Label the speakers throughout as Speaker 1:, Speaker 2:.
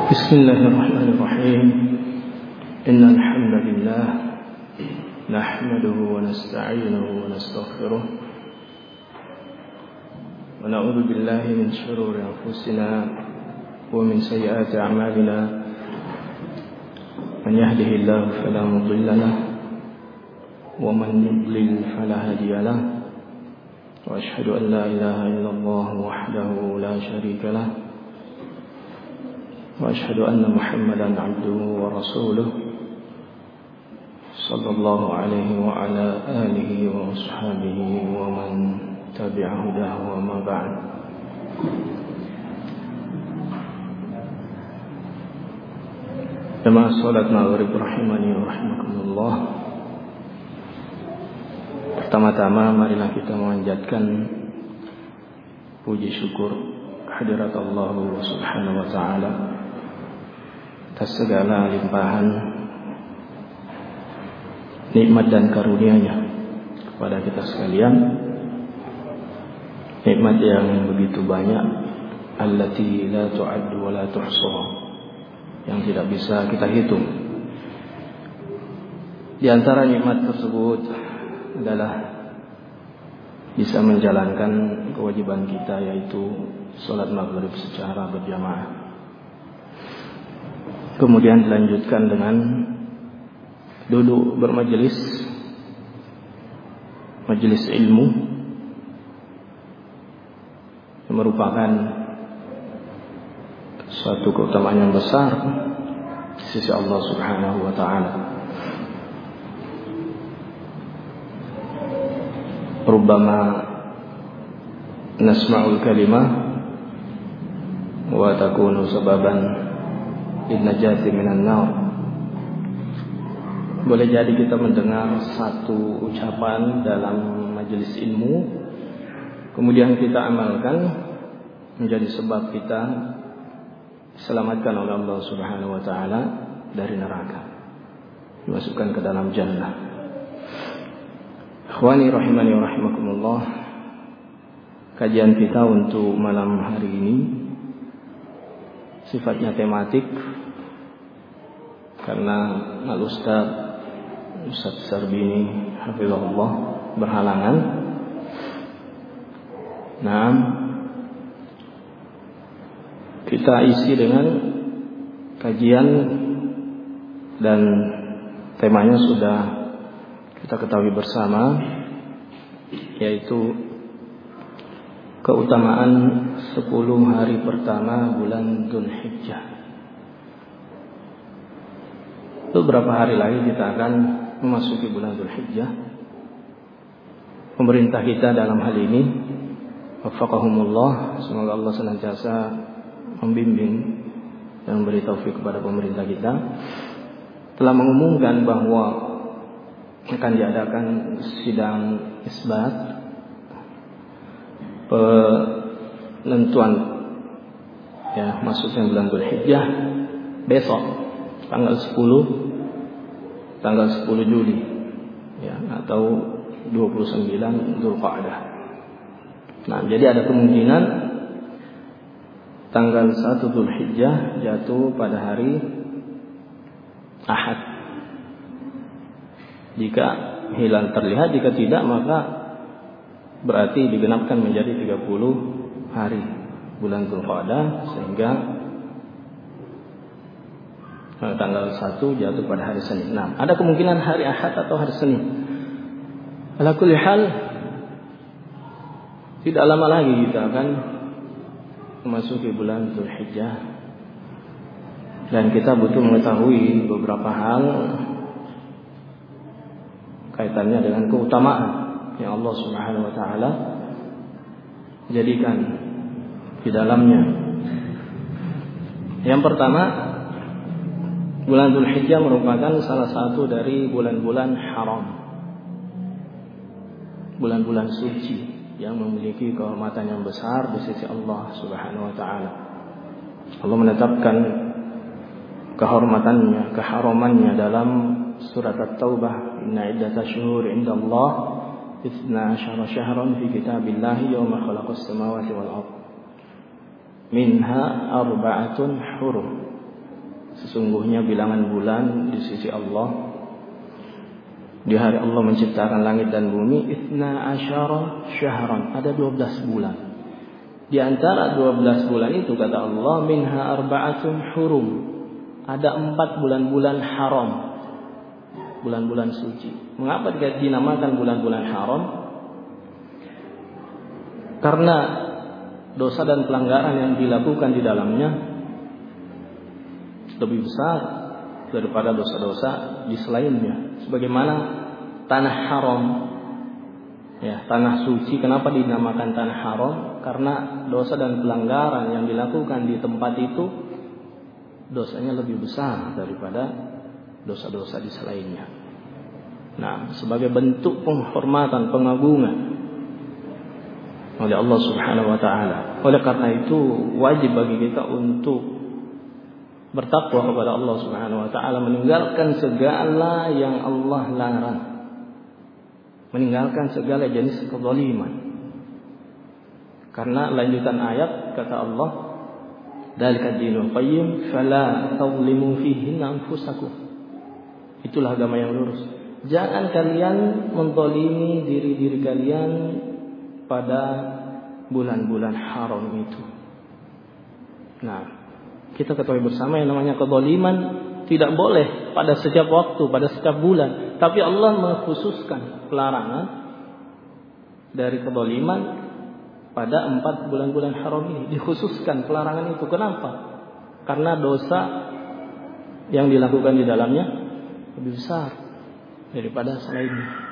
Speaker 1: بسم الله الرحمن الرحيم إن الحمد لله نحمده ونستعينه ونستغفره ونعوذ بالله من شرور أنفسنا ومن سيئات أعمالنا من يهده الله فلا مضل له ومن يضلل فلا هادي له وأشهد أن لا إله إلا الله وحده لا شريك له وأشهد أن محمدا عبده ورسوله صلى الله عليه وعلى آله وأصحابه ومن تبع هداه وما بعد. Jemaah salat maghrib rahimani wa rahimakumullah. Pertama-tama marilah kita memanjatkan puji syukur hadirat Allah Subhanahu wa taala atas segala limpahan nikmat dan karunia-Nya kepada kita sekalian. Nikmat yang begitu banyak, allati la tu'addu wa la tuhsa, yang tidak bisa kita hitung. Di antara nikmat tersebut adalah bisa menjalankan kewajiban kita, yaitu salat maghrib secara berjamaah. Kemudian dilanjutkan dengan duduk bermajelis, majelis ilmu, yang merupakan suatu keutamaan yang besar di sisi Allah Subhanahu wa taala. Rubbama nasma'ul kalimah wa takunu sababan linnajati minan nar. Boleh jadi kita mendengar satu ucapan dalam majelis ilmu, kemudian kita amalkan, menjadi sebab kita diselamatkan oleh Allah Subhanahu wa taala dari neraka, dimasukkan ke dalam jannah. Ikhwani rahimani wa rahimakumullah. Kajian kita untuk malam hari ini sifatnya tematik, karena Ustaz Sarbini hafizahullah berhalangan. Nah, kita isi dengan kajian dan temanya sudah kita ketahui bersama, yaitu keutamaan 10 hari pertama bulan Dzulhijjah. Beberapa hari lagi kita akan memasuki bulan Dzulhijjah. Pemerintah kita dalam hal ini, waffaqahumullah, semoga Allah senantiasa membimbing dan memberi taufik kepada pemerintah kita, telah mengumumkan bahwa akan diadakan sidang isbat penentuan masuknya bulan Dzulhijjah besok tanggal 10 Juli atau 29 Dzulqa'dah. Nah, jadi ada kemungkinan tanggal 1 Dzulhijjah jatuh pada hari Ahad. Jika hilal terlihat, jika tidak maka berarti digenapkan menjadi 30 hari bulan Dzulqa'dah, sehingga tanggal 1 jatuh pada hari Senin. Nah, ada kemungkinan hari Ahad atau hari Senin. Ala kulli hal, tidak lama lagi kita akan memasuki bulan Dzulhijjah, dan kita butuh mengetahui beberapa hal kaitannya dengan keutamaan yang Allah Subhanahu wa taala jadikan di dalamnya. Yang pertama, bulan Dzulhijjah merupakan salah satu dari bulan-bulan haram, bulan-bulan suci yang memiliki kehormatan yang besar di sisi Allah Subhanahu wa taala. Allah menetapkan kehormatannya, keharamannya dalam surat At-Taubah, inna iddatash shuhuri 'indallah 12 syahran fi kitabillahi yawma khalaqas samawati wal ardh minha arba'atun hurum Sesungguhnya bilangan bulan di sisi Allah di hari Allah menciptakan langit dan bumi 12 syahran, ada 12 bulan. Di antara 12 bulan itu kata Allah minha arba'atun hurum, ada 4 bulan-bulan haram, bulan-bulan suci. Mengapa dinamakan bulan-bulan haram? Karena dosa dan pelanggaran yang dilakukan di dalamnya lebih besar daripada dosa-dosa di selainnya. Sebagaimana tanah haram, ya, tanah suci. Kenapa dinamakan tanah haram? Karena dosa dan pelanggaran yang dilakukan di tempat itu dosanya lebih besar daripada dosa-dosa di selainnya. Nah, sebagai bentuk penghormatan, pengagungan oleh Allah Subhanahu wa taala. Oleh karena itu wajib bagi kita untuk bertakwa kepada Allah Subhanahu wa taala, meninggalkan segala yang Allah larang. Meninggalkan segala jenis kezaliman. Karena lanjutan ayat kata Allah, "Dzalikad dinul qayyim fala tadhlimu fihi anfusakum." Itulah agama yang lurus. Jangan kalian menzalimi diri-diri kalian pada bulan-bulan haram itu. Nah, kita ketahui bersama yang namanya kezaliman tidak boleh pada setiap waktu, pada setiap bulan. Tapi Allah mengkhususkan pelarangan dari kezaliman pada 4 bulan-bulan haram ini. Dikhususkan pelarangan itu. Kenapa? Karena dosa yang dilakukan di dalamnya lebih besar daripada selainnya.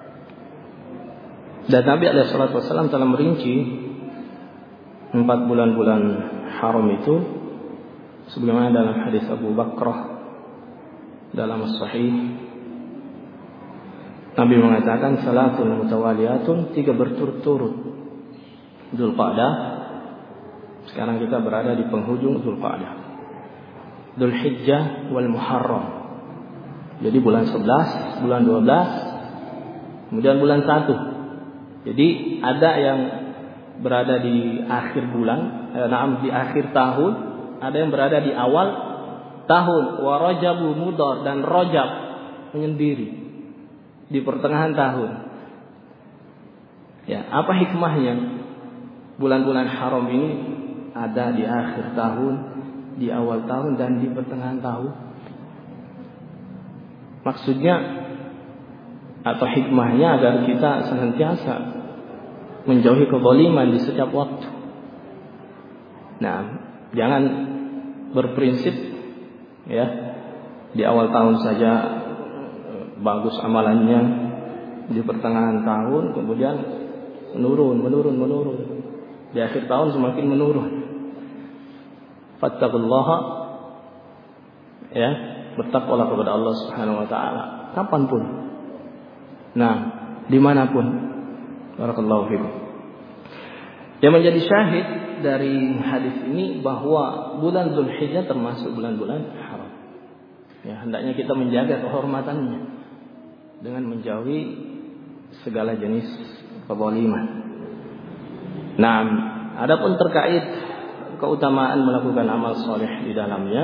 Speaker 1: Dan Nabi SAW telah merinci 4 bulan-bulan haram itu, sebagaimana dalam hadis Abu Bakrah dalam Sahih. Nabi mengatakan salatun mutawaliyatun, 3 berturut-turut. Dzulqa'dah. Sekarang kita berada di penghujung Dzulqa'dah. Dzulhijjah wal Muharram. Jadi bulan 11, bulan 12, kemudian bulan 1. Jadi ada yang berada di akhir bulan, di akhir tahun, ada yang berada di awal tahun. Wa Rajabu Mudhar, dan Rajab menyendiri di pertengahan tahun. Ya, apa hikmahnya? Bulan-bulan haram ini ada di akhir tahun, di awal tahun, dan di pertengahan tahun. Maksudnya atau hikmahnya agar kita senantiasa menjauhi kezaliman di setiap waktu. Nah, jangan berprinsip ya di awal tahun saja bagus amalannya, di pertengahan tahun kemudian menurun. Di akhir tahun semakin menurun. Fattaqullaha, ya, bertakwalah kepada Allah Subhanahu wa taala kapanpun. Nah, dimanapun. Barakallahu fikum. Yang menjadi syahid dari hadis ini bahwa bulan Dzulhijjah termasuk bulan-bulan haram. Ya, hendaknya kita menjaga kehormatannya dengan menjauhi segala jenis kezaliman. Nah, adapun terkait keutamaan melakukan amal soleh di dalamnya,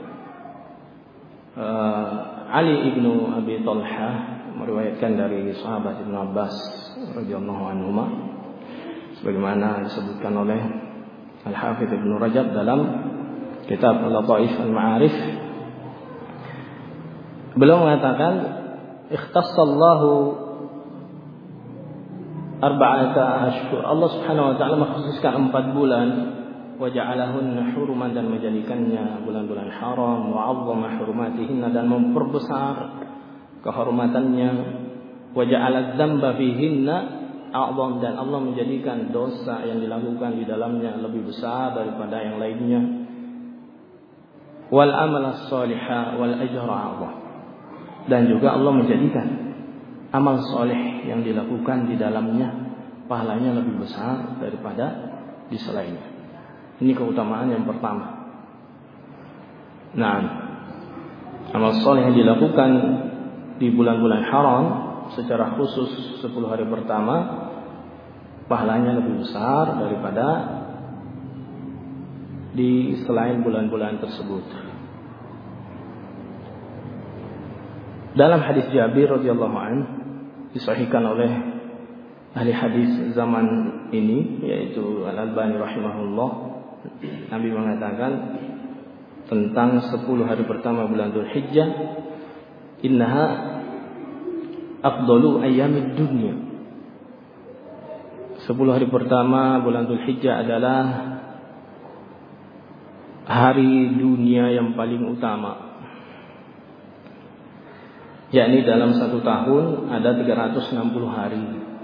Speaker 1: Ali ibnu Abi Talha meriwayatkan dari sahabat Ibnu Abbas radhiyallahu anhuma, sebagaimana disebutkan oleh Al-Hafidz Ibnu Rajab dalam kitab Al-Lataif Al-Ma'arif. Beliau mengatakan, ikhtassallahu arba'ata ashhur. Allah Subhanahu wa taala mengkhususkan 4 bulan, wa ja'alahunna huruman, dan menjadikannya bulan-bulan haram, wa 'azzama hurumatihinna, dan memperbesar kehormatannya, wa ja'ala dzamba fihinna a'zam, dan Allah menjadikan dosa yang dilakukan di dalamnya lebih besar daripada yang lainnya, wal amal as-salihah wal ajra a'zam, dan juga Allah menjadikan amal soleh yang dilakukan di dalamnya pahalanya lebih besar daripada di selainnya. Ini keutamaan yang pertama. Nah, amal soleh yang dilakukan di bulan-bulan haram secara khusus 10 hari pertama pahalanya lebih besar daripada di selain bulan-bulan tersebut. Dalam hadis Jabir radhiyallahu anhu disahihkan oleh ahli hadis zaman ini yaitu Al-Albani rahimahullah, Nabi mengatakan tentang 10 hari pertama bulan Dzulhijjah, innaha afdalu ayyamid dunya. 10 hari pertama bulan Dzulhijjah adalah hari dunia yang paling utama. Yakni dalam 1 tahun ada 360 hari.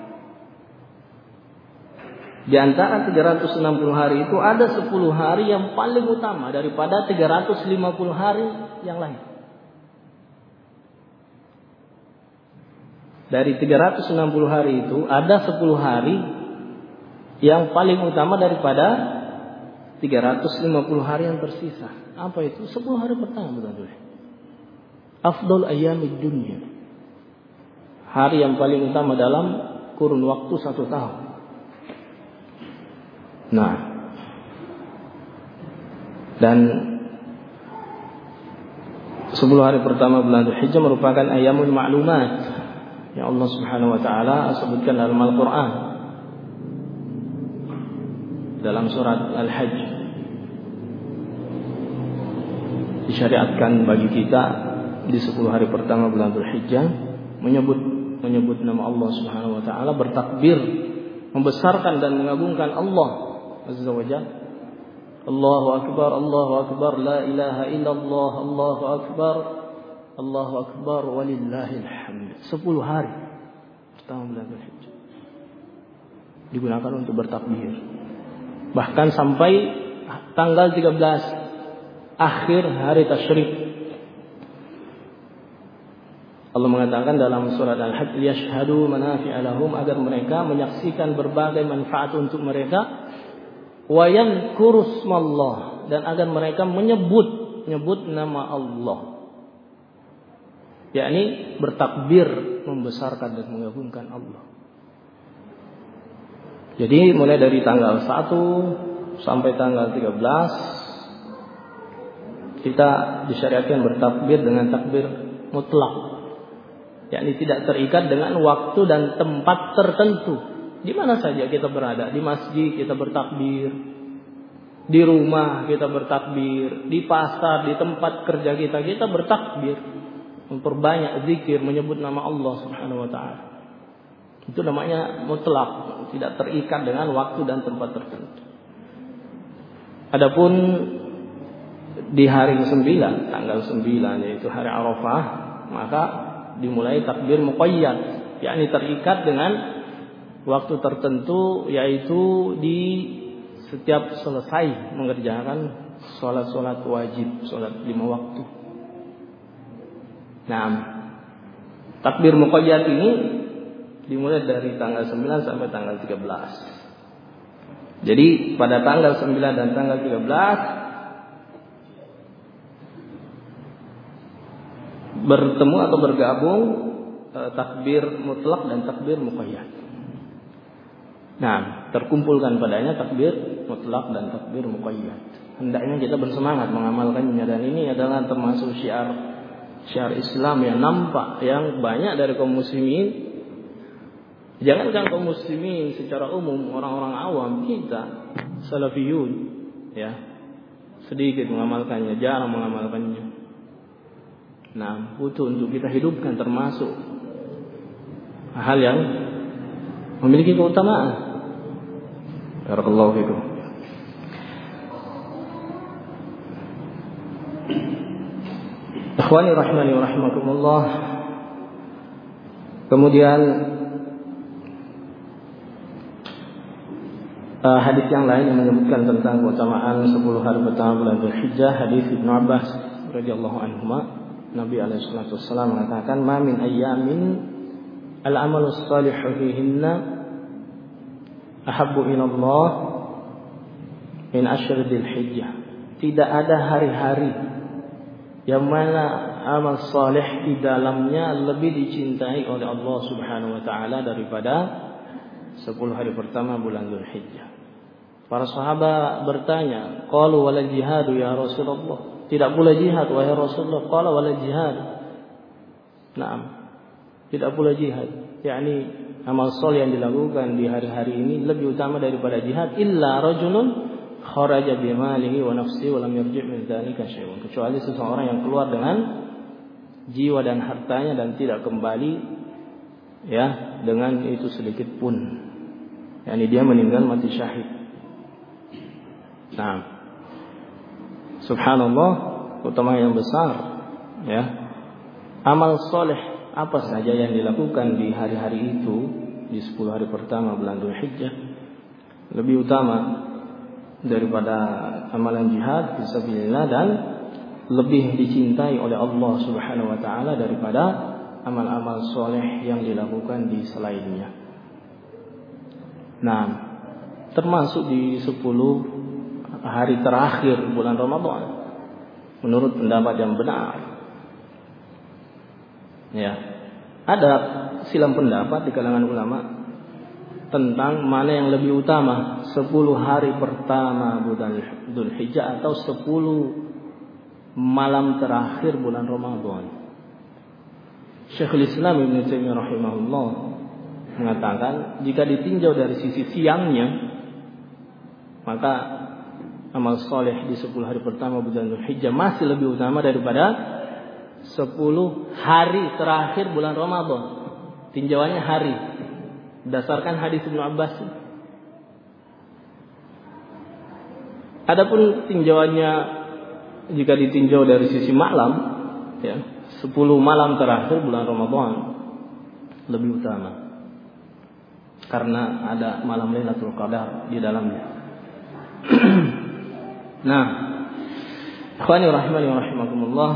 Speaker 1: Di antara 360 hari itu ada 10 hari yang paling utama daripada 350 hari yang lain. Dari 360 hari itu ada 10 hari yang paling utama daripada 350 hari yang tersisa. Apa itu? 10 hari pertama betul. Afdal ayyamid dunya. Hari yang paling utama dalam kurun waktu 1 tahun. Nah, dan 10 hari pertama bulan Dzulhijjah merupakan ayyamul ma'lumat yang Allah Subhanahu wa taala sebutkan dalam Al-Qur'an. Dalam surat Al-Hajj disyariatkan bagi kita di 10 hari pertama bulan Dzulhijjah menyebut nama Allah Subhanahu wa taala, bertakbir, membesarkan dan mengagungkan Allah Azza wa Jalla. Allahu akbar, la ilaha illallah, Allahu akbar walillahil hamd. 10 hari pertama bulan Dzulhijjah digunakan untuk bertakbir. Bahkan sampai tanggal 13 akhir hari tasyrik. Allah mengatakan dalam surat Al-Hajj, yashhadu manafi'a lahum, agar mereka menyaksikan berbagai manfaat untuk mereka, wa yadhkuru ismallah, dan agar mereka menyebut nama Allah. Yakni bertakbir, membesarkan dan mengagungkan Allah. Jadi mulai dari tanggal 1 sampai tanggal 13 kita disyariatkan bertakbir dengan takbir mutlak. Yakni tidak terikat dengan waktu dan tempat tertentu. Di mana saja kita berada, di masjid kita bertakbir, di rumah kita bertakbir, di pasar, di tempat kerja kita bertakbir, memperbanyak zikir, menyebut nama Allah Subhanahu wa taala. Itu namanya mutlak, tidak terikat dengan waktu dan tempat tertentu. Adapun di hari ke-9, tanggal 9 yaitu hari Arafah, maka dimulai takbir muqayyad, yakni terikat dengan waktu tertentu, yaitu di setiap selesai mengerjakan sholat wajib, sholat 5 waktu. Nah, takbir muqayyad ini dimulai dari tanggal 9 sampai tanggal 13. Jadi pada tanggal 9 dan tanggal 13 bertemu atau bergabung takbir mutlak dan takbir muqayyad. Nah, terkumpulkan padanya takbir mutlak dan takbir muqayyad. Hendaknya kita bersemangat mengamalkannya, dan ini adalah termasuk syiar Islam yang nampak, yang banyak dari kaum muslimin. Jangankan kaum muslimin secara umum, orang-orang awam, kita salafiyun ya, sedikit mengamalkannya, jarang mengamalkannya. Nah, butuh untuk kita hidupkan, termasuk hal yang memiliki keutamaan. Barakallahu fikum. Ikhwani rahimani wa rahimakumullah. Kemudian hadis yang lain yang menyebutkan tentang keutamaan 10 hari pertama bulan Dzulhijjah, hadis Ibnu Abbas radhiyallahu anhuma, Nabi alaihi salatu wasallam mengatakan, "Ma min ayyamin al-amalu shalihu fihinna ahabbu ila Allah min ashr Dzulhijjah." Tidak ada hari-hari yang mana amal saleh di dalamnya lebih dicintai oleh Allah Subhanahu wa taala daripada 10 hari pertama bulan Dzulhijjah. Para sahabat bertanya, qalu wala jihadu ya Rasulullah? Tidak pula jihad wahai Rasulullah. Qala wala jihad. Naam. Tidak pula jihad. yakni amal soleh yang dilakukan di hari-hari ini lebih utama daripada jihad. Illa rajulun kharaja bimalihi wa nafsihi wa lam yarji' min dzalika syai'un. Kecuali seseorang yang keluar dengan jiwa dan hartanya dan tidak kembali ya dengan itu sedikit pun. yakni dia meninggal mati syahid. Nah, subhanallah, keutamaan yang besar ya. Amal soleh apa saja yang dilakukan di hari-hari itu, di 10 hari pertama bulan Dzulhijjah, lebih utama daripada amalan jihad fisabilillah dan lebih dicintai oleh Allah Subhanahu wa taala daripada amal-amal soleh yang dilakukan di selainnya. Nah, termasuk di 10 hari terakhir bulan Ramadan menurut pendapat yang benar. Ya, ada silang pendapat di kalangan ulama tentang mana yang lebih utama, 10 hari pertama bulan Dzulhijjah atau 10 malam terakhir bulan Ramadan. Syekhul Islam Ibnu Taimiyah rahimahullah mengatakan jika ditinjau dari sisi siangnya, maka amal soleh di 10 hari pertama bulan Dzulhijjah masih lebih utama daripada 10 hari terakhir bulan Ramadan. Tinjauannya hari, berdasarkan hadis Ibnu Abbas. Adapun tinjauannya jika ditinjau dari sisi malam, ya, 10 malam terakhir bulan Ramadan lebih utama karena ada malam Lailatul Qadar di dalamnya. Nah, ikhwani rahimani wa rahimakumullah,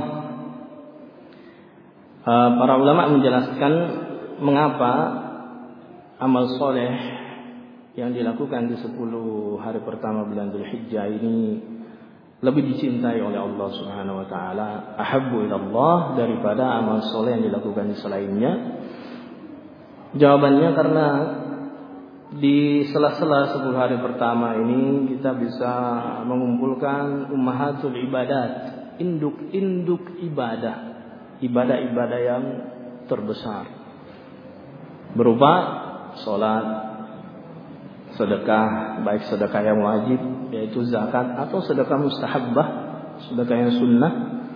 Speaker 1: para ulama menjelaskan mengapa amal soleh yang dilakukan di 10 hari pertama bulan Dzulhijjah ini lebih dicintai oleh Allah Subhanahu wa taala, ahabbu ilallah, daripada amal soleh yang dilakukan di selainnya. Jawabannya karena di sela-sela 10 hari pertama ini kita bisa mengumpulkan ummahatul ibadat, induk-induk ibadah, ibadah-ibadah yang terbesar berupa sholat, sedekah, baik sedekah yang wajib yaitu zakat atau sedekah mustahabbah, sedekah yang sunnah.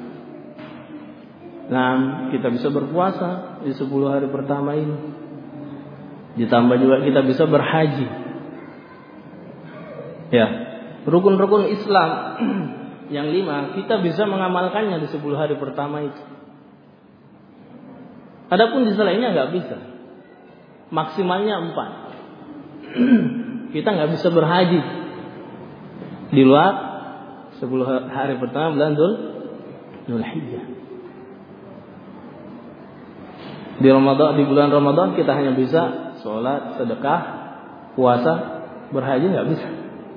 Speaker 1: Nah, kita bisa berpuasa di 10 hari pertama ini. Ditambah juga kita bisa berhaji. Ya, rukun-rukun Islam yang 5 kita bisa mengamalkannya di 10 hari pertama itu. Adapun di selainnya nggak bisa. Maksimalnya 4. Kita nggak bisa berhaji di luar 10 hari pertama bulan Dzulhijjah. Di bulan Ramadan kita hanya bisa sholat, sedekah, puasa, berhaji nggak bisa.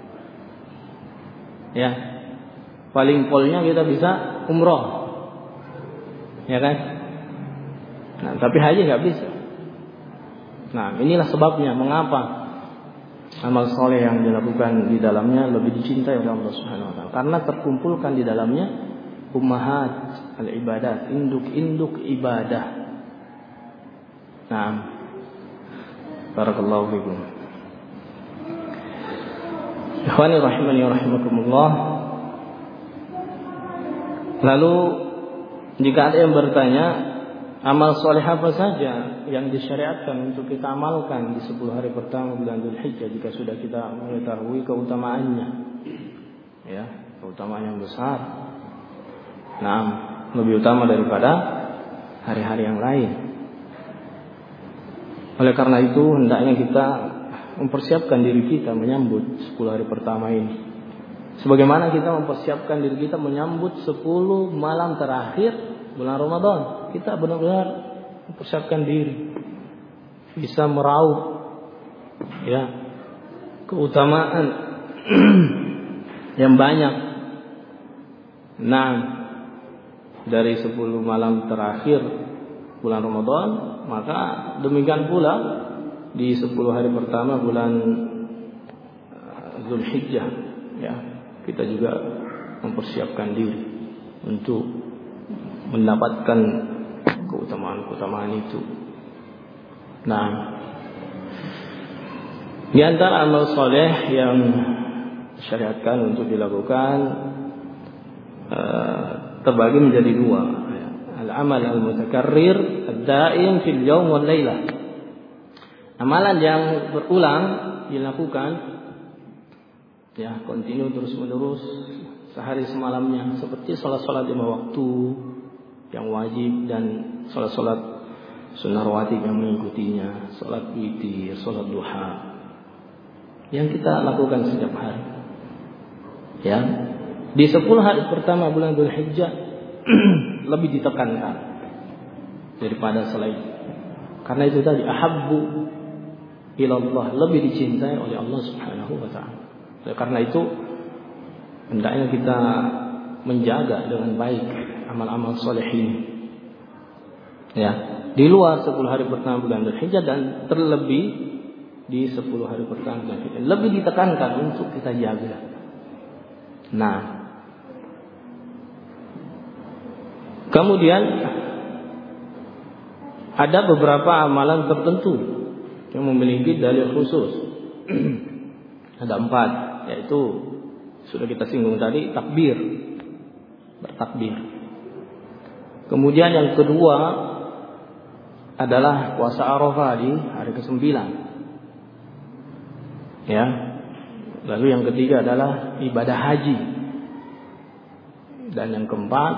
Speaker 1: Ya, paling polnya kita bisa umroh, ya kan? Nah, tapi haji nggak bisa. Nah, inilah sebabnya mengapa amal soleh yang dilakukan di dalamnya lebih dicintai oleh Allah Subhanahu wa taala, karena terkumpulkan di dalamnya ummahat al-ibadat, induk-induk ibadah. Nah, barakallahu fikum. Ikhwani rahimani wa rahimakumullah. Lalu jika ada yang bertanya, amal soleh apa saja yang disyariatkan untuk kita amalkan di 10 hari pertama bulan Dzulhijjah jika sudah kita mengetahui keutamaannya, ya, keutamaan yang besar. Nah, lebih utama daripada hari-hari yang lain. Oleh karena itu hendaknya kita mempersiapkan diri kita menyambut 10 hari pertama ini, sebagaimana kita mempersiapkan diri kita menyambut 10 malam terakhir bulan Ramadan. Kita benar-benar mempersiapkan diri, bisa meraup ya keutamaan yang banyak. Nah, dari 10 malam terakhir bulan Ramadan, maka demikian pula di 10 hari pertama bulan Dzulhijjah, ya, kita juga mempersiapkan diri untuk mendapatkan keutamaan-keutamaan itu. Nah, di antara amal soleh yang disyariatkan untuk dilakukan terbagi menjadi dua. Al-amal al-mutakarrir ad-daim fil yaum wal lailah. Amalan yang berulang dilakukan ya, kontinu terus-menerus sehari semalamnya, seperti salat-salat 5 waktu yang wajib dan salat-salat sunnah rawatib yang mengikutinya, salat witir, salat duha yang kita lakukan setiap hari. Ya, di 10 hari pertama bulan Dzulhijjah lebih ditekankan daripada selain. Karena itu tadi ahabbu ilallah, lebih dicintai oleh Allah Subhanahu wa taala. Karena itu hendaknya kita menjaga dengan baik amal-amal soleh ini. Ya, di luar 10 hari pertama bulan Dzulhijjah dan terlebih di 10 hari pertama bulan Dzulhijjah lebih ditekankan untuk kita jaga. Nah, kemudian ada beberapa amalan tertentu yang memiliki dalil khusus. Ada 4, yaitu sudah kita singgung tadi, takbir, bertakbir. Kemudian yang kedua adalah puasa Arafah di hari ke-9. Ya. Lalu yang ketiga adalah ibadah haji. Dan yang keempat,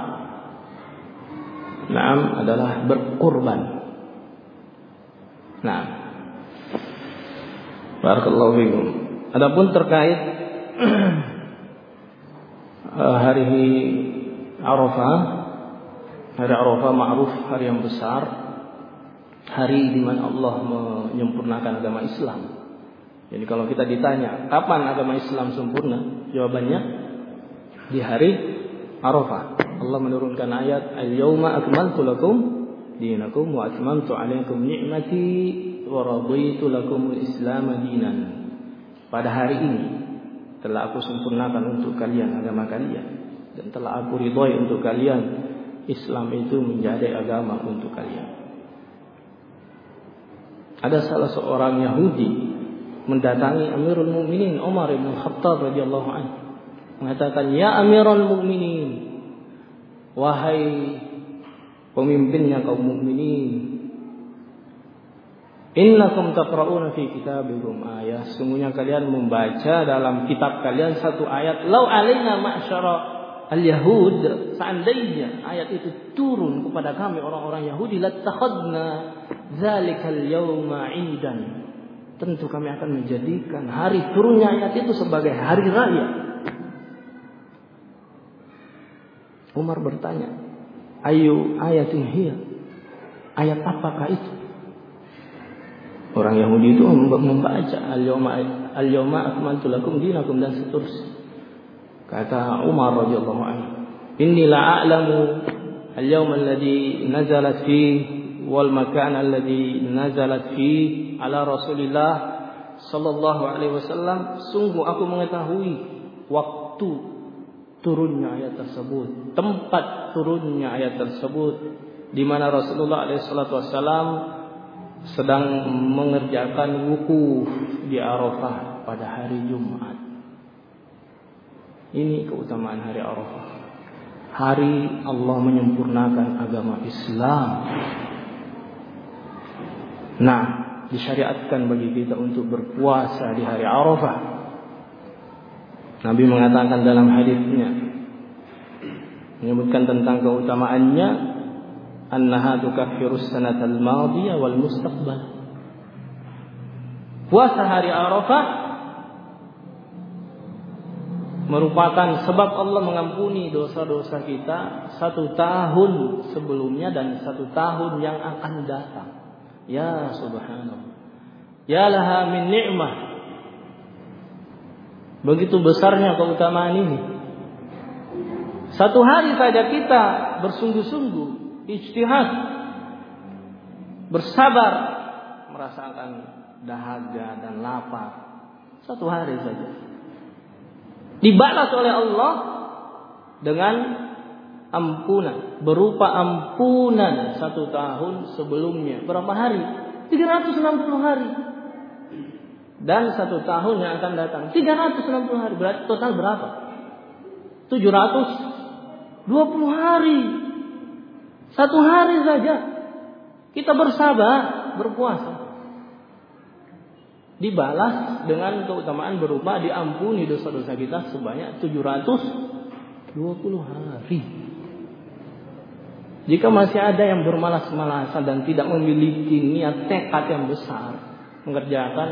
Speaker 1: adalah berkurban. Nah, barakallahu fikum. Adapun terkait hari Arafah, hari Arafah ma'ruf, hari yang besar, hari di mana Allah menyempurnakan agama Islam. Jadi kalau kita ditanya kapan agama Islam sempurna, jawabannya di hari Arafah. Allah menurunkan ayat, "Al-yauma akmaltu lakum dinakum wa atmamtu 'alaikum ni'mati wa raditu lakumul Islam dinan." Pada hari ini telah aku sempurnakan untuk kalian agama kalian dan telah aku ridhoi untuk kalian Islam itu menjadi agama untuk kalian. Ada salah seorang Yahudi mendatangi Amirul Mukminin Umar bin Khattab radhiyallahu anhu, mengatakan, "Ya Amirul Mukminin, wahai pemimpinnya kaum mukminin, innakum taqra'una fi kitabikum ayat, sungguhnya kalian membaca dalam kitab kalian satu ayat, lau alaina ma'syara al-yahud, seandainya ayat itu turun kepada kami orang-orang Yahudi, lattakhadna dzalikal yauma 'idan, tentu kami akan menjadikan hari turunnya ayat itu sebagai hari raya." Umar bertanya, "Ayu ayatin hiya?" Ayat apakah itu? Orang Yahudi itu membaca al-yawma akmaltu lakum dinakum dan seterusnya. Kata Umar radhiyallahu anhu, "Inni la'alamu al-yawma alladhi nazalat fihi wal makan alladhi nazalat fihi ala Rasulillah sallallahu alaihi wasallam." Sungguh aku mengetahui waktu turunnya ayat tersebut, tempat turunnya ayat tersebut, di mana Rasulullah alaihi salatu wasallam sedang mengerjakan wukuf di Arafah pada hari Jumat. Ini keutamaan hari Arafah. Hari Allah menyempurnakan agama Islam. Nah, disyariatkan bagi kita untuk berpuasa di hari Arafah. Nabi mengatakan dalam hadisnya, menyebutkan tentang keutamaannya, annaha tukaffirus sanatal madiyah wal mustaqbal. Puasa hari Arafah merupakan sebab Allah mengampuni dosa-dosa kita 1 tahun sebelumnya dan 1 tahun yang akan datang. Ya subhanallah. Ya laha min ni'mah. Begitu besarnya keutamaan ini. 1 hari saja kita bersungguh-sungguh, ijtihad, bersabar, merasakan dahaga dan lapar. 1 hari saja dibalas oleh Allah dengan ampunan, berupa ampunan 1 tahun sebelumnya. Berapa hari? 360 hari. Dan 1 tahun yang akan datang 360 hari. Berarti total berapa? 720 hari. 1 hari saja kita bersabar, berpuasa, dibalas dengan keutamaan berupa diampuni dosa-dosa kita sebanyak 720 hari. Jika masih ada yang bermalas-malasan dan tidak memiliki niat tekad yang besar mengerjakan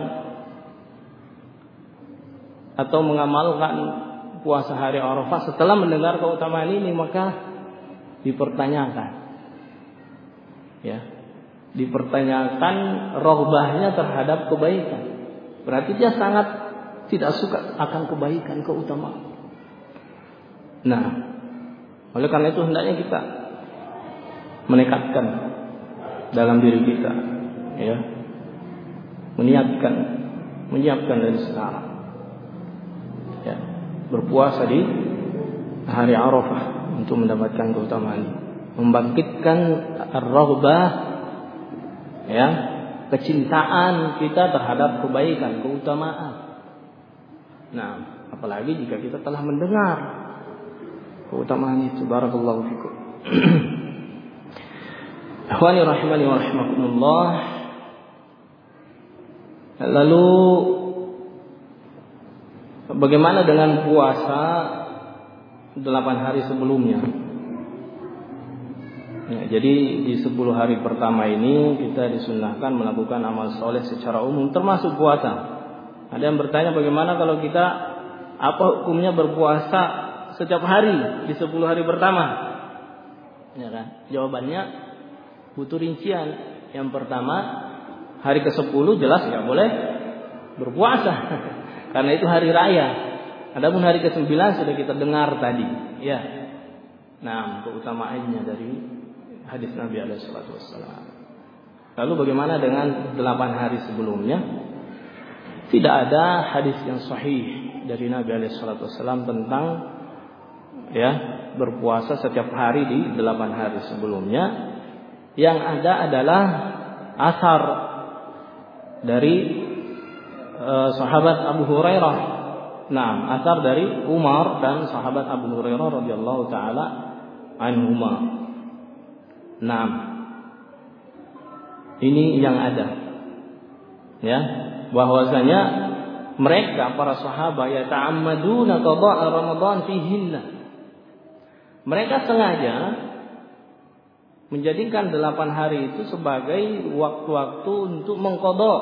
Speaker 1: atau mengamalkan puasa hari Arafah setelah mendengar keutamaan ini, maka dipertanyakan, ya, dipertanyakan rohbahnya terhadap kebaikan. Berarti dia sangat tidak suka akan kebaikan, keutamaan. Nah, oleh karena itu hendaknya kita menekadkan dalam diri kita, ya, menyiapkan dari sekarang, ya, berpuasa di hari Arafah untuk mendapatkan keutamaan ini, membangkitkan ar-raghbah, ya, kecintaan kita terhadap kebaikan, keutamaan. Nah, apalagi jika kita telah mendengar keutamaan itu. Barakallahu fikum. Akhwani rahimani wa rahimakumullah. Lalu bagaimana dengan puasa 8 hari sebelumnya? Ya, jadi di 10 hari pertama ini kita disunnahkan melakukan amal soleh secara umum, termasuk puasa. Ada yang bertanya, bagaimana kalau kita, apa hukumnya berpuasa setiap hari di 10 hari pertama? Ya kan? Jawabannya butuh rincian. Yang pertama, hari ke-10 jelas nggak boleh berpuasa karena itu hari raya. Adapun hari ke-9 sudah kita dengar tadi, ya. Nah, keutamaannya dari hadis Nabi alaihi salatu wassalam. Lalu bagaimana dengan 8 hari sebelumnya? Tidak ada hadis yang sahih dari Nabi alaihi salatu wassalam tentang, ya, berpuasa setiap hari di 8 hari sebelumnya. Yang ada adalah asar dari sahabat Abu Hurairah. Nah, asar dari Umar dan sahabat Abu Hurairah radhiyallahu taala anhuma. Nah, ini yang ada, ya, bahwasanya mereka para sahabat yata'ammaduna qada'a Ramadan fihinna. Mereka sengaja menjadikan 8 hari itu sebagai waktu-waktu untuk mengqadha,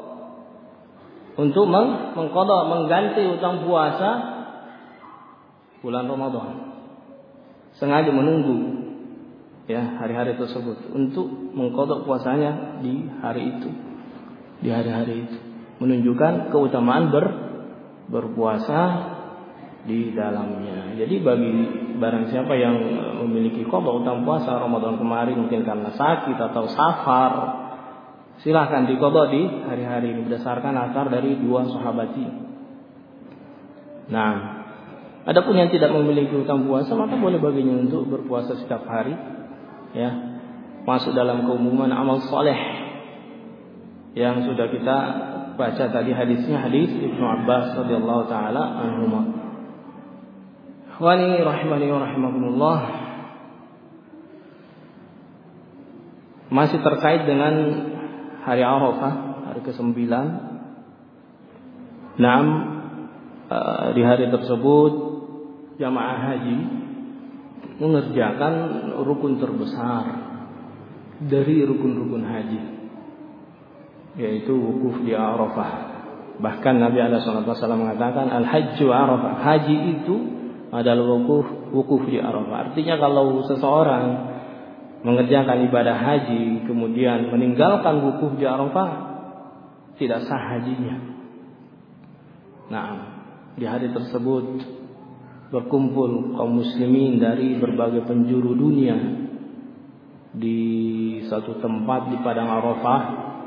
Speaker 1: untuk mengqadha, mengganti utang puasa bulan Ramadan. Sengaja menunggu, ya, hari-hari tersebut untuk mengqadha puasanya di hari itu, di hari-hari itu, menunjukkan keutamaan berpuasa di dalamnya. Jadi bagi barang siapa yang memiliki qada utang puasa Ramadan kemarin, mungkin karena sakit atau safar, silahkan diqada di hari-hari ini berdasarkan asar dari 2 sahabat ini. Nah, adapun yang tidak memiliki utang puasa, maka boleh baginya untuk berpuasa setiap hari, ya, masuk dalam keumuman amal soleh yang sudah kita baca tadi hadisnya, hadis Ibnu Abbas radhiyallahu taala anhuma. Wani rahimani wa rahimakumullah. Masih terkait dengan hari Arafah, hari ke-9. Di hari tersebut jamaah haji mengerjakan rukun terbesar dari rukun-rukun haji, yaitu wukuf di Arafah. Bahkan Nabi alaihi wasallam mengatakan al-hajju Arafah, haji itu adalah wukuf di Arafah. Artinya kalau seseorang mengerjakan ibadah haji kemudian meninggalkan wukuf di Arafah, tidak sah hajinya. Nah, di hari tersebut berkumpul kaum muslimin dari berbagai penjuru dunia di satu tempat di padang Arafah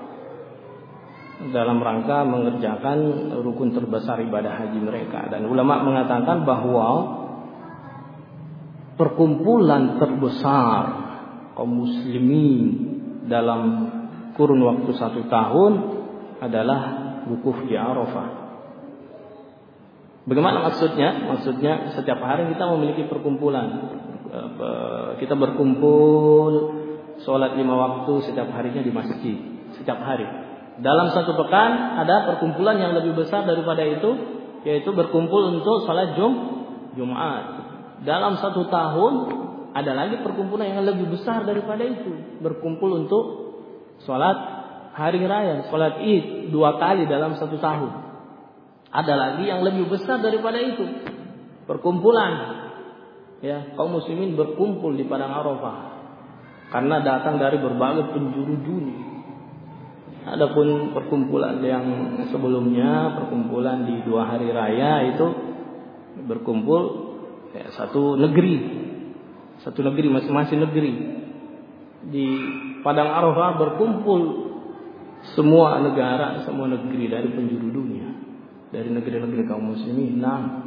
Speaker 1: dalam rangka mengerjakan rukun terbesar ibadah haji mereka. Dan ulama mengatakan bahwa perkumpulan terbesar kaum muslimin dalam kurun waktu 1 tahun adalah wukuf di Arafah. Bagaimana maksudnya? Maksudnya setiap hari kita memiliki perkumpulan. Kita berkumpul sholat 5 waktu setiap harinya di masjid. Setiap hari. Dalam 1 pekan ada perkumpulan yang lebih besar daripada itu, yaitu berkumpul untuk sholat Jumat. Dalam 1 tahun ada lagi perkumpulan yang lebih besar daripada itu, berkumpul untuk sholat hari raya, sholat Id 2 kali dalam 1 tahun. Ada lagi yang lebih besar daripada itu, perkumpulan ya kaum muslimin berkumpul di padang Arafah karena datang dari berbagai penjuru dunia. Adapun perkumpulan yang sebelumnya, perkumpulan di 2 hari raya itu berkumpul ya, satu negeri masing-masing negeri di padang Arafah berkumpul semua negara, semua negeri dari penjuru dunia, dari negeri-negeri kaum muslimin.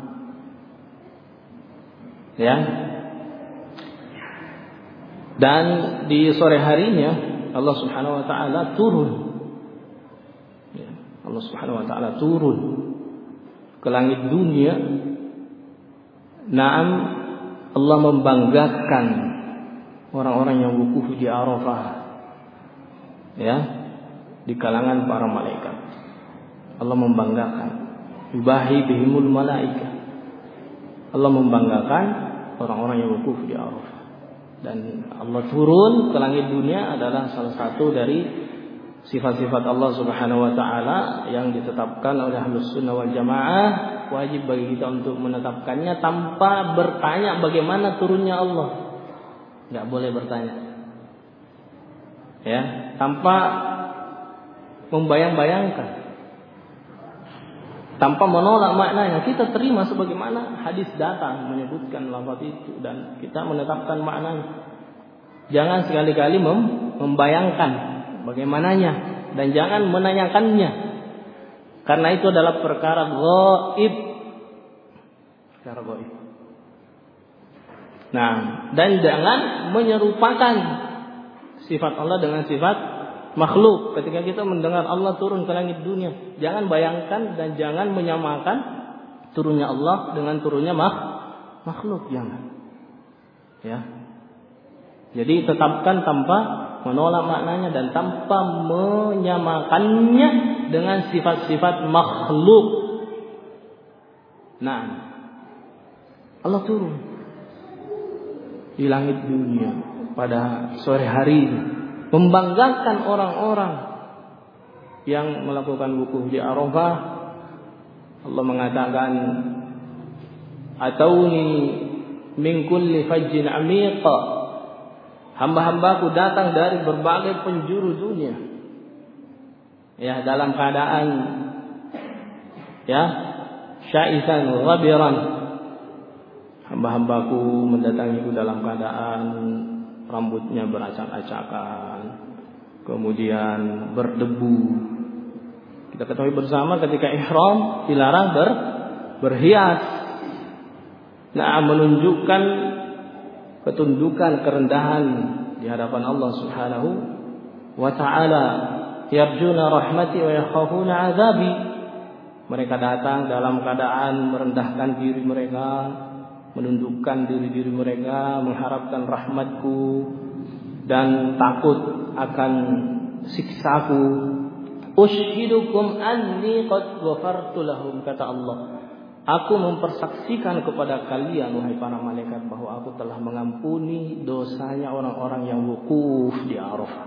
Speaker 1: Ya. Dan di sore harinya Allah Subhanahu wa taala turun. Ya, Allah Subhanahu wa taala turun ke langit dunia. Naam, Allah membanggakan orang-orang yang wukuf di Arafah. Ya, di kalangan para malaikat. Allah membanggakan. Yubahi bihimul malaika. Allah membanggakan orang-orang yang wukuf di Arafah. Dan Allah turun ke langit dunia adalah salah satu dari sifat-sifat Allah Subhanahu wa taala yang ditetapkan oleh Ahlus Sunnah wal Jamaah. Wajib bagi kita untuk menetapkannya tanpa bertanya bagaimana turunnya Allah. Enggak boleh bertanya. Ya, tanpa membayang-bayangkan. Tanpa menolak maknanya, kita terima sebagaimana hadis datang menyebutkan lafaz itu dan kita menetapkan maknanya. Jangan sekali-kali membayangkan bagaimananya dan jangan menanyakannya. Karena itu adalah perkara gaib. Perkara gaib. Nah, dan jangan menyerupakan sifat Allah dengan sifat makhluk. Ketika kita mendengar Allah turun ke langit dunia, jangan bayangkan dan jangan menyamakan turunnya Allah dengan turunnya makhluk, jangan. Ya. Jadi tetapkan tanpa menolak maknanya dan tanpa menyamakannya dengan sifat-sifat makhluk. Nah, Allah turun di langit dunia pada sore hari, membanggakan orang-orang yang melakukan wukuf di Arafah. Allah mengatakan, "Atauni min kulli fajjin 'amiq." Hamba-hambaku datang dari berbagai penjuru dunia. Ya, dalam keadaan ya syaitan ghabiran. Hamba-hambaku mendatangiku dalam keadaan rambutnya beracak-acakan, kemudian berdebu. Kita ketahui bersama ketika ihram dilarang berhias. Nah, menunjukkan ketundukan, kerendahan di hadapan Allah Subhanahu wa taala. Yarjuna rahmati wa yakhafuna azabi. Mereka datang dalam keadaan merendahkan diri mereka, menundukkan diri mereka, mengharapkan rahmatku dan takut akan siksaku. Ushidukum anni qad ghafartu lahum, kata Allah. Aku mempersaksikan kepada kalian wahai para malaikat bahwa aku telah mengampuni dosanya orang-orang yang wukuf di Arafah.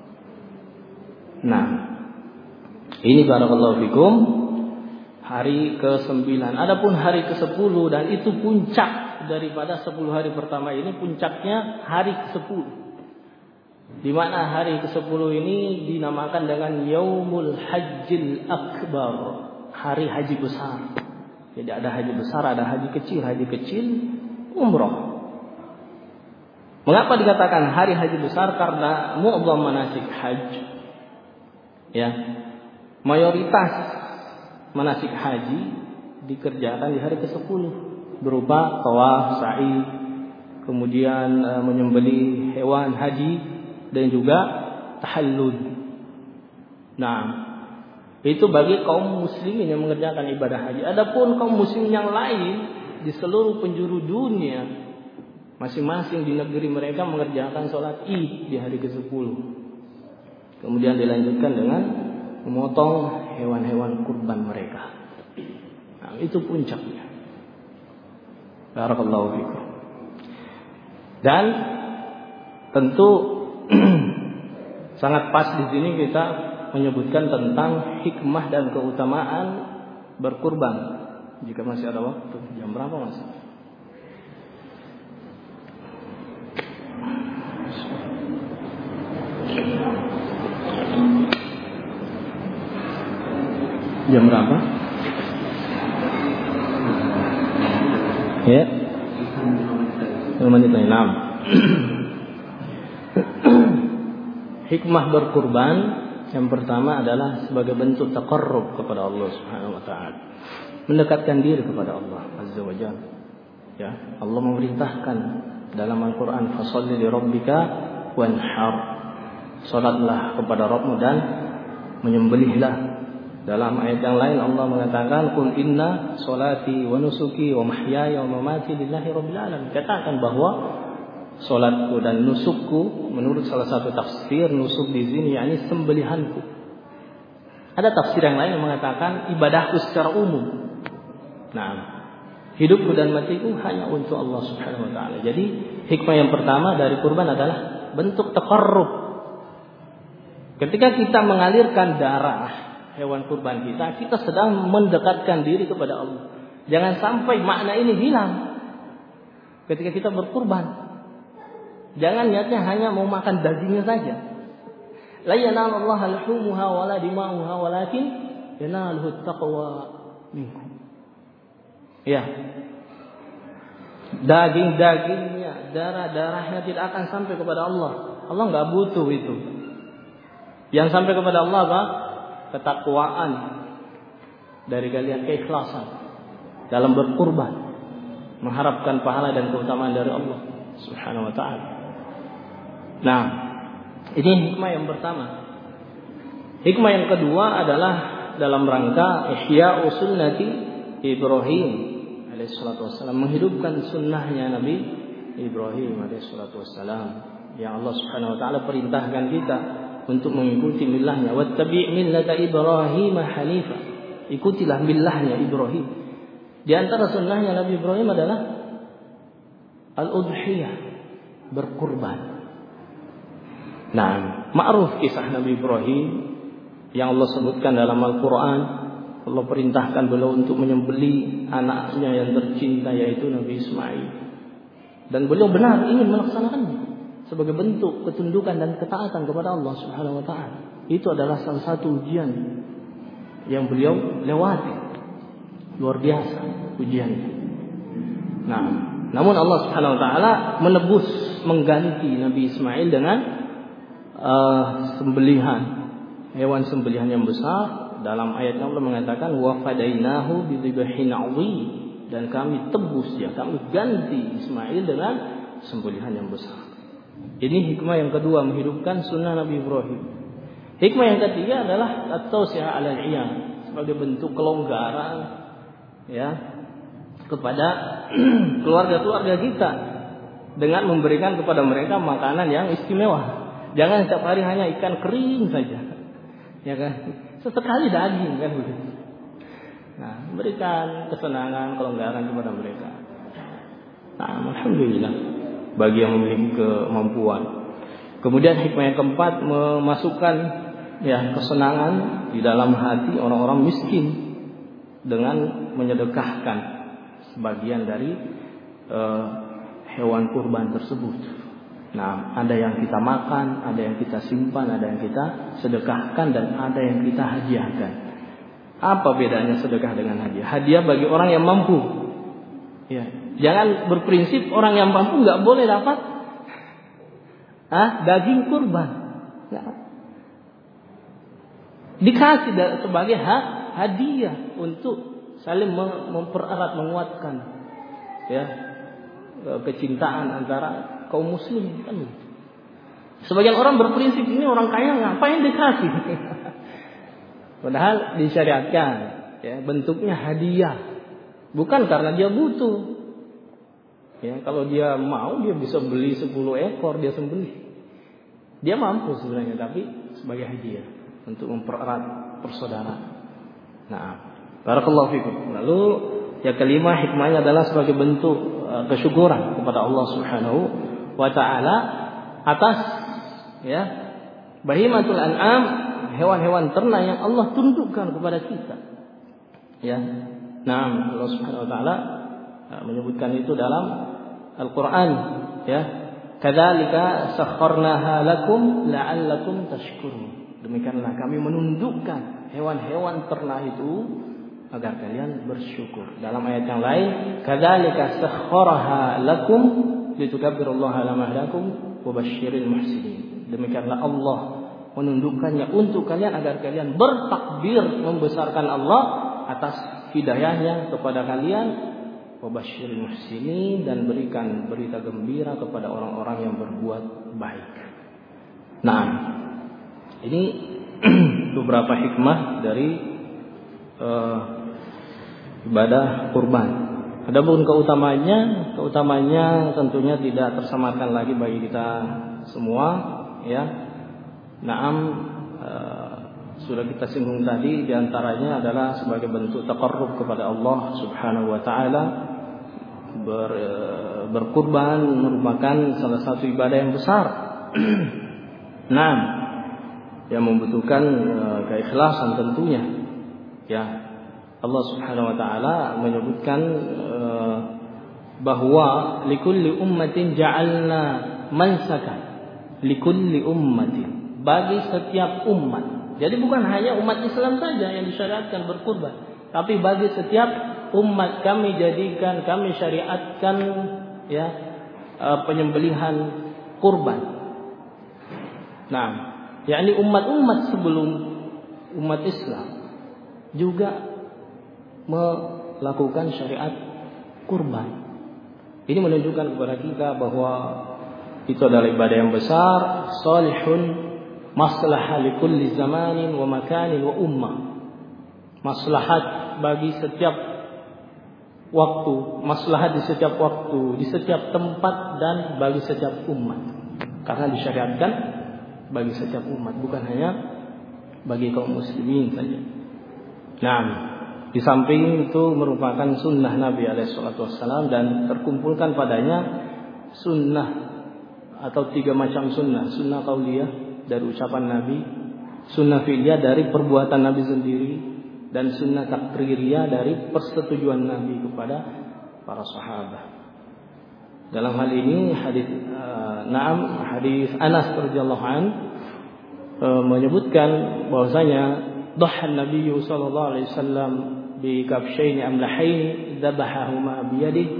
Speaker 1: Nah, ini barakallahu fikum hari ke-9. Adapun hari ke-10 dan itu puncak daripada 10 hari pertama ini, puncaknya hari ke-10. Di mana hari ke-10 ini dinamakan dengan Yaumul Hajjil Akbar, hari haji besar. Jadi ada haji besar, ada haji kecil. Haji kecil umrah. Mengapa dikatakan hari haji besar? Karena mu'dham manasik haji, ya, mayoritas manasik haji dikerjakan di hari ke-10 berupa tawaf, sa'i, kemudian menyembelih hewan haji, dan juga tahallul. Nah, itu bagi kaum muslimin yang mengerjakan ibadah haji. Adapun kaum muslimin yang lain di seluruh penjuru dunia, masing-masing di negeri mereka mengerjakan sholat Id di hari ke-10. Kemudian dilanjutkan dengan memotong hewan-hewan kurban mereka. Nah, itu puncaknya. Barakallahu fikum. Dan tentu sangat pas di sini kita menyebutkan tentang hikmah dan keutamaan berkurban. Jika masih ada waktu, jam berapa Mas? Jam berapa? Ya. 5 menit lagi. 6. Hikmah berkurban yang pertama adalah sebagai bentuk taqarrub kepada Allah Subhanahu wa taala. Mendekatkan diri kepada Allah Azza wa Jalla. Ya, Allah memerintahkan dalam Al-Qur'an, "Fasholli li rabbika wanhar." Salatlah kepada Rabbmu dan menyembelihlah. Dalam ayat yang lain Allah mengatakan, "Qul inna sholati wa nusuki wa mahyaya wa mamati lillahi rabbil alamin." Katakan bahwa salatku dan nusukku, menurut salah satu tafsir nusuk di sini yakni sembelihanku. Ada tafsir yang lain yang mengatakan ibadahku secara umum. Nah, hidupku dan matiku hanya untuk Allah Subhanahu wa taala. Jadi, hikmah yang pertama dari kurban adalah bentuk taqarrub. Ketika kita mengalirkan darah hewan kurban kita sedang mendekatkan diri kepada Allah. Jangan sampai makna ini hilang ketika kita berkurban. Jangan niatnya hanya mau makan dagingnya saja. La yanalallaha luhumuha wala dima'uha walakin yanaluhu taqwa minkum. Ya. Daging-dagingnya, darah-darahnya tidak akan sampai kepada Allah. Allah enggak butuh itu. Yang sampai kepada Allah apa? Ketakwaan dari kalian, keikhlasan dalam berkurban, mengharapkan pahala dan keutamaan dari Allah Subhanahu wa taala. Nah, ini hikmah yang pertama. Hikmah yang kedua adalah dalam rangka ihya sunnati Ibrahim alaihissalatu wassalam, menghidupkan sunnahnya Nabi Ibrahim alaihissalatu wassalam yang Allah Subhanahu wa taala perintahkan kita untuk mengikuti millahnya. Wattabi' millata Ibrahim hanifa. Ikutilah millahnya Ibrahim. Di antara sunnahnya Nabi Ibrahim adalah al-udhiyah, berkurban. Nah, ma'ruf kisah Nabi Ibrahim yang Allah sebutkan dalam Al-Quran. Allah perintahkan beliau untuk menyembelih anaknya yang tercinta, yaitu Nabi Ismail. Dan beliau benar ingin melaksanakannya sebagai bentuk ketundukan dan ketaatan kepada Allah Subhanahu wa taala. Itu adalah salah satu ujian yang beliau lewati. Luar biasa ujiannya. Nah, namun Allah Subhanahu wa taala menebus, mengganti Nabi Ismail dengan sembelihan, hewan sembelihan yang besar. Dalam ayat Allah mengatakan wa fadainahu bidzibhin 'azim, dan kami tebus dia, kami ganti Ismail dengan sembelihan yang besar. Ini hikmah yang kedua, menghidupkan sunnah Nabi Ibrahim. Hikmah yang ketiga adalah at-tawsi'ah 'alal 'iyam, sebagai bentuk kelonggaran ya kepada keluarga-keluarga kita dengan memberikan kepada mereka makanan yang istimewa. Jangan setiap hari hanya ikan kering saja. Ya kan? Sesekali daging kan begitu. Nah, berikan kesenangan, kelonggaran kepada mereka. Nah, alhamdulillah bagi yang memiliki kemampuan. Kemudian hikmah yang keempat, memasukkan ya kesenangan di dalam hati orang-orang miskin dengan menyedekahkan sebagian dari hewan kurban tersebut. Nah, ada yang kita makan, ada yang kita simpan, ada yang kita sedekahkan, dan ada yang kita hadiahkan. Apa bedanya sedekah dengan hadiah? Hadiah bagi orang yang mampu. Ya, jangan berprinsip orang yang mampu nggak boleh dapat daging kurban. Nggak. Dikasih sebagai hadiah untuk saling mempererat, menguatkan. Ya, kecintaan antara kaum muslimin kan. Sebagian orang berprinsip ini orang kaya ngapain dikasih? Padahal disyariatkan ya, bentuknya hadiah. Bukan karena dia butuh. Ya, kalau dia mau dia bisa beli 10 ekor dia sembelih. Dia mampu sebenarnya, tapi sebagai hadiah untuk mempererat persaudaraan. Nah, barakallahu fikum. Lalu yang kelima hikmahnya adalah sebagai bentuk kesyukuran kepada Allah Subhanahu wa taala atas ya bahimatul an'am, hewan-hewan ternak yang Allah tundukkan kepada kita. Ya. Nah, Allah Subhanahu wa taala menyebutkan itu dalam Al-Qur'an, ya. Kadzalika sakharnaha lakum la'allakum tashkurun. Demikianlah kami menundukkan hewan-hewan ternak itu agar kalian bersyukur. Dalam ayat yang lain, kadzalika sakhkharaha lakum litukabbirullaha ala ma hadakum wa basyiril muhsinin. Demikianlah Allah menundukkannya untuk kalian agar kalian bertakbir membesarkan Allah atas hidayahnya kepada kalian, wa basyiril muhsinin, dan berikan berita gembira kepada orang-orang yang berbuat baik. Nah, ini beberapa hikmah dari ibadah kurban. Adapun keutamanya tentunya tidak tersamarkan lagi bagi kita semua, ya. Naam, sudah kita singgung tadi, diantaranya adalah sebagai bentuk taqarrub kepada Allah Subhanahu wa taala. Berkurban merupakan salah satu ibadah yang besar. Naam, yang membutuhkan keikhlasan tentunya. Ya, Allah Subhanahu wa taala menyebutkan bahwa likulli ummatin ja'alna mansakan, likulli ummatin, bagi setiap umat. Jadi bukan hanya umat Islam saja yang disyariatkan berkurban, tapi bagi setiap umat kami jadikan, kami syariatkan ya penyembelihan kurban. Nah, yakni umat-umat sebelum umat Islam juga melakukan syariat kurban. Ini menunjukkan kepada kita bahwa itu adalah ibadah yang besar, salihun maslahah likulli zamanin wa makanin wa ummah. Maslahat bagi setiap waktu, maslahat di setiap waktu, di setiap tempat, dan bagi setiap umat. Karena disyariatkan bagi setiap umat, bukan hanya bagi kaum muslimin saja. Nah, di samping itu merupakan sunnah Nabi SAW dan terkumpulkan padanya sunnah atau 3 macam sunnah. Sunnah qauliyah dari ucapan Nabi, sunnah fi'liyah dari perbuatan Nabi sendiri, dan sunnah takririyah dari persetujuan Nabi kepada para sahabat. Dalam hal ini hadis hadis Anas radhiyallahu an menyebutkan bahwasanya dhahan Nabi sallallahu alaihi wasallam bi kabshain amlahain dzabahahuma bi yadihi.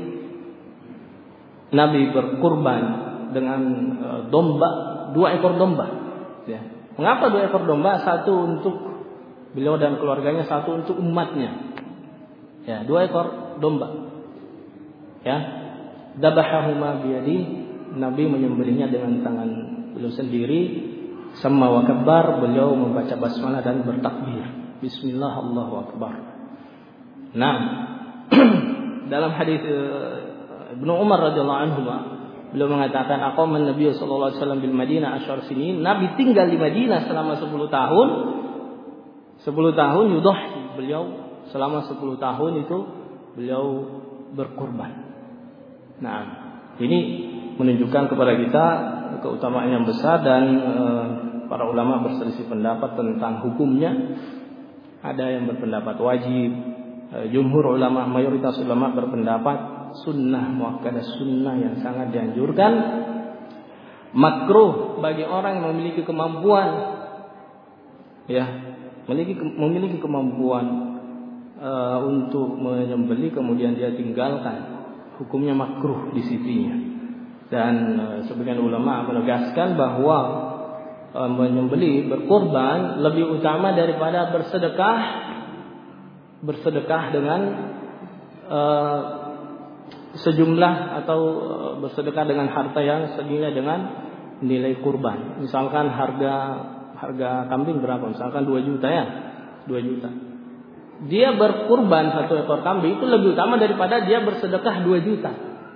Speaker 1: Nabi berkurban dengan domba, 2 ekor domba. Ya. Mengapa 2 ekor domba? 1 untuk beliau dan keluarganya, 1 untuk umatnya. Ya, 2 ekor domba. Ya. Dzabahahuma bi yadihi. Nabi menyembelihnya dengan tangan beliau sendiri. Sama wa kabbar, beliau membaca basmalah dan bertakbir. Bismillah, Allahu akbar. Nah, dalam hadis Ibnu Umar radhiyallahu anhu, beliau mengatakan aqaman Nabi sallallahu alaihi wasallam bil Madinah 10 sinin. Nabi tinggal di Madinah selama 10 tahun. 10 tahun yudhhi, beliau selama 10 tahun itu beliau berkurban. Nah, ini menunjukkan kepada kita keutamaan yang besar, dan para ulama berselisih pendapat tentang hukumnya. Ada yang berpendapat wajib, jumhur ulama, mayoritas ulama berpendapat sunnah, muakkadah sunnah yang sangat dianjurkan. Makruh bagi orang yang memiliki kemampuan, ya, memiliki kemampuan untuk menyembelih kemudian dia tinggalkan, hukumnya makruh di sisinya. Dan sebagian ulama menegaskan bahwa menyembelih, berkurban lebih utama daripada bersedekah dengan sejumlah atau bersedekah dengan harta yang senilai dengan nilai kurban. Misalkan harga kambing berapa? Misalkan 2 juta ya. 2 juta. Dia berkurban 1 ekor kambing itu lebih utama daripada dia bersedekah 2 juta.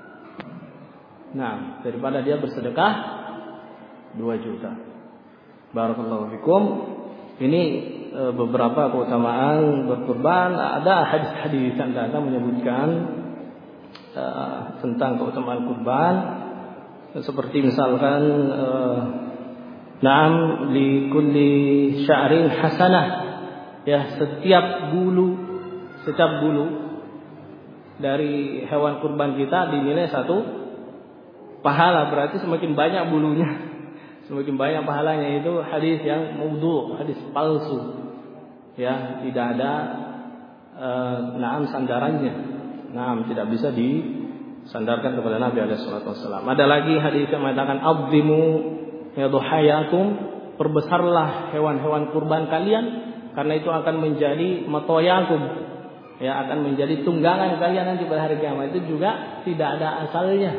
Speaker 1: Nah, daripada dia bersedekah 2 juta. Barakallahu fikum. Ini beberapa keutamaan berkurban. Ada hadis-hadis yang datang menyebutkan tentang keutamaan kurban. Seperti misalkan na'am li kulli sya'rin hasanah. Ya, setiap bulu dari hewan kurban kita dinilai 1 pahala. Berarti semakin banyak bulunya, semakin banyak pahalanya. Itu hadis yang maudhu', hadis palsu. Ya, tidak ada sandarannya. Tidak bisa disandarkan kepada Nabi alaihi wasallam. Ada lagi hadis yang mengatakan azzimu yadhuhayakum, perbesarlah hewan-hewan kurban kalian karena itu akan menjadi matoyakum, ya, akan menjadi tunggangan kalian nanti pada hari kiamat. Itu juga tidak ada asalnya.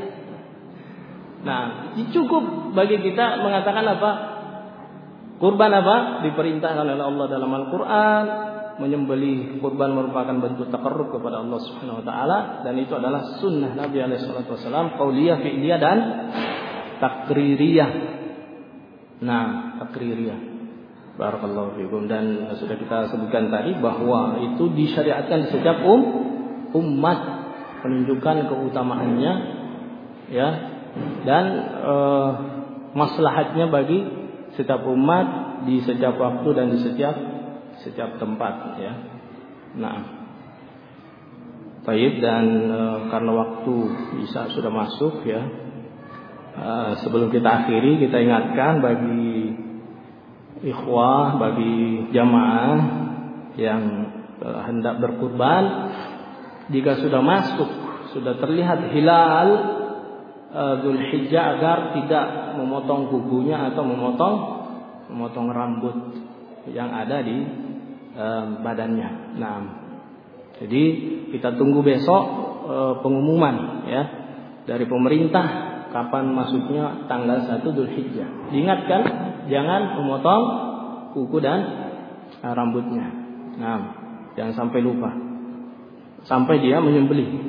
Speaker 1: Nah, cukup bagi kita mengatakan apa? Kurban apa? Diperintahkan oleh Allah dalam Al-Quran. Menyembelih kurban merupakan bentuk taqarrub kepada Allah Subhanahu wa taala, dan itu adalah sunnah Nabi alaihi wasallam, qauliyah, fi'liyah dan takririyah. Nah, takririyah. Barakallahu fikum. Dan sudah kita sebutkan tadi bahwa itu disyariatkan di setiap umat, menunjukkan keutamaannya, ya, dan maslahatnya bagi setiap umat di setiap waktu dan di setiap tempat, ya. Nah, baik, dan karena waktu Isya sudah masuk, ya, sebelum kita akhiri, kita ingatkan bagi ikhwah, bagi jamaah yang hendak berkurban, jika sudah masuk, sudah terlihat hilal Dzulhijjah, agar tidak memotong kukunya atau memotong rambut yang ada di badannya. Nah, jadi kita tunggu besok pengumuman, ya, dari pemerintah kapan masuknya tanggal 1 Dzulhijjah. Diingatkan jangan memotong kuku dan rambutnya. Nah, jangan sampai lupa. Sampai dia menyembelih.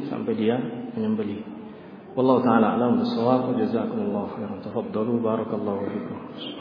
Speaker 1: Wallahu ta'ala a'lam bissawab. Jazakumullahu khairan. Tafaddalu, barakallahu fikum.